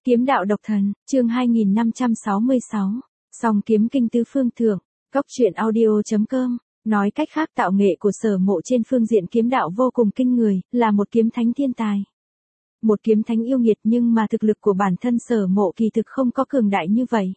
Kiếm đạo độc thần, chương 2566, song kiếm kinh tứ phương thượng, Cốc truyện audio.com, nói cách khác tạo nghệ của Sở Mộ trên phương diện kiếm đạo vô cùng kinh người, là một kiếm thánh thiên tài. Một kiếm thánh yêu nghiệt nhưng mà thực lực của bản thân Sở Mộ kỳ thực không có cường đại như vậy.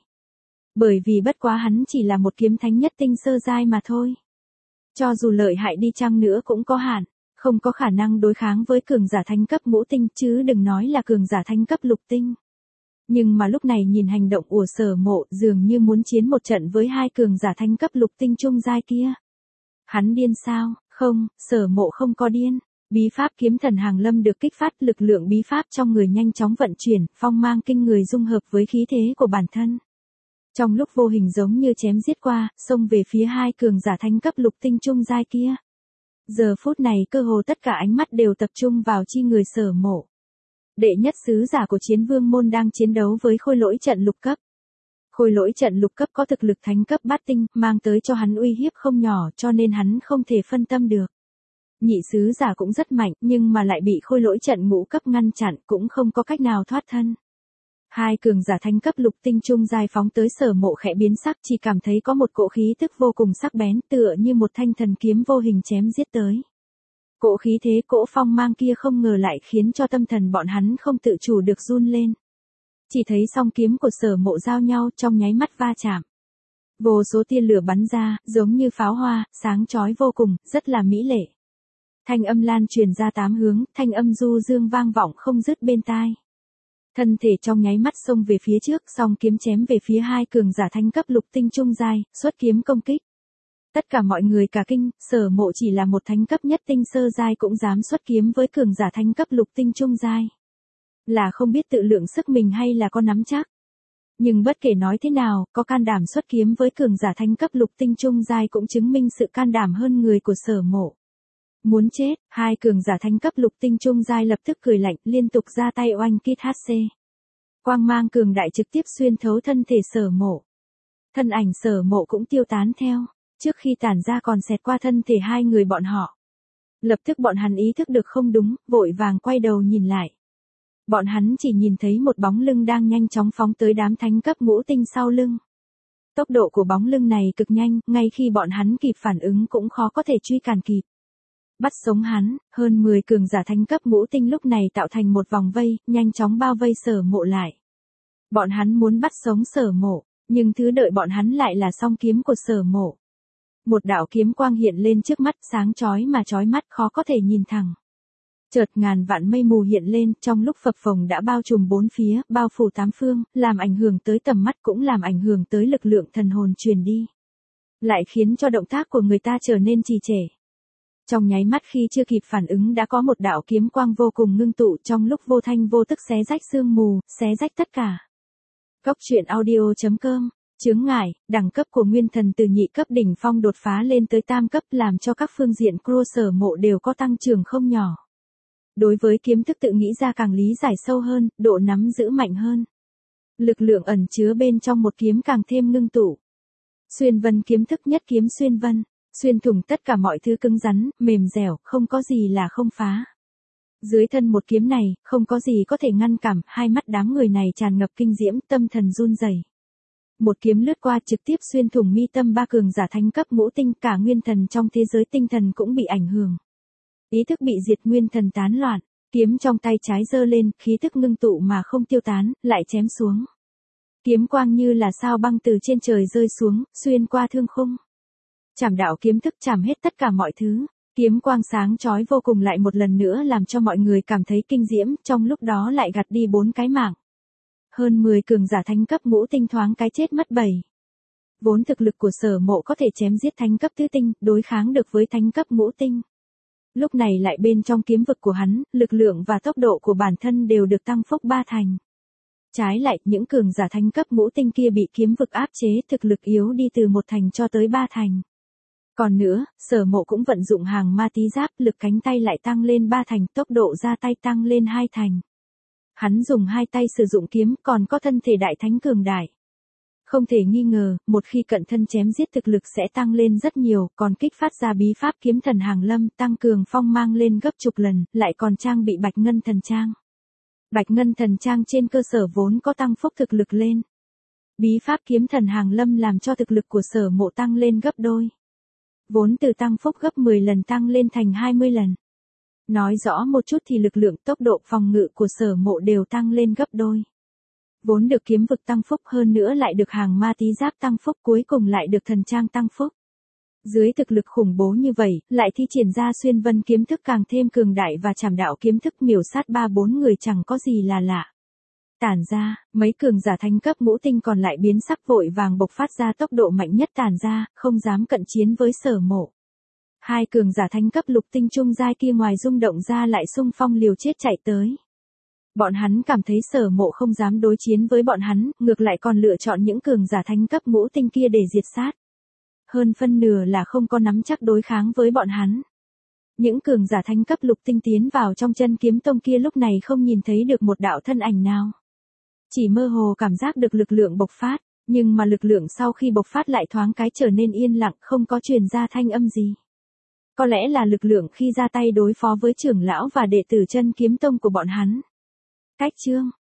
Bởi vì bất quá hắn chỉ là một kiếm thánh nhất tinh sơ giai mà thôi. Cho dù lợi hại đi chăng nữa cũng có hạn, không có khả năng đối kháng với cường giả thánh cấp ngũ tinh chứ đừng nói là cường giả thánh cấp lục tinh. Nhưng mà lúc này nhìn hành động của Sở Mộ dường như muốn chiến một trận với hai cường giả thánh cấp lục tinh trung giai kia. Hắn điên sao? Không, Sở Mộ không có điên. Bí pháp kiếm thần hàng lâm được kích phát, lực lượng bí pháp trong người nhanh chóng vận chuyển, phong mang kinh người dung hợp với khí thế của bản thân. Trong lúc vô hình giống như chém giết qua, xông về phía hai cường giả thánh cấp lục tinh trung giai kia. Giờ phút này cơ hồ tất cả ánh mắt đều tập trung vào chi người Sở Mộ. Đệ nhất sứ giả của Chiến Vương môn đang chiến đấu với khôi lỗi trận lục cấp. Khôi lỗi trận lục cấp có thực lực thánh cấp bát tinh, mang tới cho hắn uy hiếp không nhỏ cho nên hắn không thể phân tâm được. Nhị sứ giả cũng rất mạnh nhưng mà lại bị khôi lỗi trận ngũ cấp ngăn chặn cũng không có cách nào thoát thân. Hai cường giả thánh cấp lục tinh trung giai phóng tới Sở Mộ khẽ biến sắc, chỉ cảm thấy có một cỗ khí tức vô cùng sắc bén tựa như một thanh thần kiếm vô hình chém giết tới. Cỗ khí thế cỗ phong mang kia không ngờ lại khiến cho tâm thần bọn hắn không tự chủ được run lên. Chỉ thấy song kiếm của Sở Mộ giao nhau trong nháy mắt va chạm. Vô số tia lửa bắn ra, giống như pháo hoa, sáng chói vô cùng, rất là mỹ lệ. Thanh âm lan truyền ra tám hướng, thanh âm du dương vang vọng không dứt bên tai. Thân thể trong nháy mắt xông về phía trước, song kiếm chém về phía hai cường giả thánh cấp lục tinh trung giai, xuất kiếm công kích. Tất cả mọi người cả kinh, Sở Mộ chỉ là một thánh cấp nhất tinh sơ giai cũng dám xuất kiếm với cường giả thánh cấp lục tinh trung giai. Là không biết tự lượng sức mình hay là có nắm chắc. Nhưng bất kể nói thế nào, có can đảm xuất kiếm với cường giả thánh cấp lục tinh trung giai cũng chứng minh sự can đảm hơn người của Sở Mộ. Muốn chết, hai cường giả thánh cấp lục tinh trung giai lập tức cười lạnh, liên tục ra tay oanh kích HC. Quang mang cường đại trực tiếp xuyên thấu thân thể Sở Mộ. Thân ảnh Sở Mộ cũng tiêu tán theo, trước khi tản ra còn xẹt qua thân thể hai người bọn họ. Lập tức bọn hắn ý thức được không đúng, vội vàng quay đầu nhìn lại. Bọn hắn chỉ nhìn thấy một bóng lưng đang nhanh chóng phóng tới đám thánh cấp ngũ tinh sau lưng. Tốc độ của bóng lưng này cực nhanh, ngay khi bọn hắn kịp phản ứng cũng khó có thể truy cản kịp. Bắt sống hắn, hơn 10 cường giả thánh cấp ngũ tinh lúc này tạo thành một vòng vây, nhanh chóng bao vây Sở Mộ lại. Bọn hắn muốn bắt sống Sở Mộ, nhưng thứ đợi bọn hắn lại là song kiếm của Sở Mộ. Một đạo kiếm quang hiện lên trước mắt, sáng chói mà chói mắt khó có thể nhìn thẳng. Chợt ngàn vạn mây mù hiện lên, trong lúc phập phồng đã bao trùm bốn phía, bao phủ tám phương, làm ảnh hưởng tới tầm mắt cũng làm ảnh hưởng tới lực lượng thần hồn truyền đi. Lại khiến cho động tác của người ta trở nên trì trệ. Trong nháy mắt khi chưa kịp phản ứng đã có một đạo kiếm quang vô cùng ngưng tụ trong lúc vô thanh vô tức xé rách sương mù, xé rách tất cả. Cốc truyện audio.com, chướng ngại, đẳng cấp của nguyên thần từ nhị cấp đỉnh phong đột phá lên tới tam cấp làm cho các phương diện của Sở Mộ đều có tăng trưởng không nhỏ. Đối với kiếm thức tự nghĩ ra càng lý giải sâu hơn, độ nắm giữ mạnh hơn. Lực lượng ẩn chứa bên trong một kiếm càng thêm ngưng tụ. Xuyên vân kiếm thức nhất kiếm xuyên vân. Xuyên thủng tất cả mọi thứ cứng rắn, mềm dẻo, không có gì là không phá. Dưới thân một kiếm này, không có gì có thể ngăn cản, hai mắt đám người này tràn ngập kinh diễm, tâm thần run rẩy. Một kiếm lướt qua trực tiếp xuyên thủng mi tâm ba cường giả thánh cấp ngũ tinh, cả nguyên thần trong thế giới tinh thần cũng bị ảnh hưởng. Ý thức bị diệt, nguyên thần tán loạn, kiếm trong tay trái giơ lên, khí thức ngưng tụ mà không tiêu tán, lại chém xuống. Kiếm quang như là sao băng từ trên trời rơi xuống, xuyên qua thương khung. Chảm đạo kiếm thức chảm hết tất cả mọi thứ, kiếm quang sáng chói vô cùng lại một lần nữa làm cho mọi người cảm thấy kinh diễm, trong lúc đó lại gặt đi 4 cái mạng. Hơn 10 cường giả thánh cấp ngũ tinh thoáng cái chết mất 7. Vốn thực lực của Sở Mộ có thể chém giết thánh cấp tứ tinh, đối kháng được với thánh cấp ngũ tinh. Lúc này lại bên trong kiếm vực của hắn, lực lượng và tốc độ của bản thân đều được tăng phúc 3 thành. Trái lại, những cường giả thánh cấp ngũ tinh kia bị kiếm vực áp chế, thực lực yếu đi từ 1 thành cho tới 3 thành. Còn nữa, Sở Mộ cũng vận dụng hàng ma tí giáp, lực cánh tay lại tăng lên 3 thành, tốc độ ra tay tăng lên 2 thành. Hắn dùng hai tay sử dụng kiếm, còn có thân thể đại thánh cường đại. Không thể nghi ngờ, một khi cận thân chém giết thực lực sẽ tăng lên rất nhiều, còn kích phát ra bí pháp kiếm thần hàng lâm, tăng cường phong mang lên gấp chục lần, lại còn trang bị bạch ngân thần trang. Bạch Ngân Thần Trang trên cơ sở vốn có tăng phúc thực lực lên. Bí pháp kiếm thần hàng lâm làm cho thực lực của Sở Mộ tăng lên gấp đôi. Vốn từ tăng phúc gấp 10 lần tăng lên thành 20 lần. Nói rõ một chút thì lực lượng tốc độ phòng ngự của Sở Mộ đều tăng lên gấp đôi. Vốn được kiếm vực tăng phúc hơn nữa lại được hàng ma tí giáp tăng phúc, cuối cùng lại được thần trang tăng phúc. Dưới thực lực khủng bố như vậy, lại thi triển ra xuyên vân kiếm thức càng thêm cường đại và trảm đạo kiếm thức miểu sát 3-4 người chẳng có gì là lạ. Tản ra, mấy cường giả thánh cấp ngũ tinh còn lại biến sắc vội vàng bộc phát ra tốc độ mạnh nhất tản ra, không dám cận chiến với Sở Mộ. Hai cường giả thánh cấp lục tinh trung giai kia ngoài rung động ra lại xung phong liều chết chạy tới. Bọn hắn cảm thấy Sở Mộ không dám đối chiến với bọn hắn, ngược lại còn lựa chọn những cường giả thánh cấp ngũ tinh kia để diệt sát. Hơn phân nửa là không có nắm chắc đối kháng với bọn hắn. Những cường giả thánh cấp lục tinh tiến vào trong Chân Kiếm Tông kia lúc này không nhìn thấy được một đạo thân ảnh nào. Chỉ mơ hồ cảm giác được lực lượng bộc phát, nhưng mà lực lượng sau khi bộc phát lại thoáng cái trở nên yên lặng, không có truyền ra thanh âm gì. Có lẽ là lực lượng khi ra tay đối phó với trưởng lão và đệ tử Chân Kiếm Tông của bọn hắn. Cách chương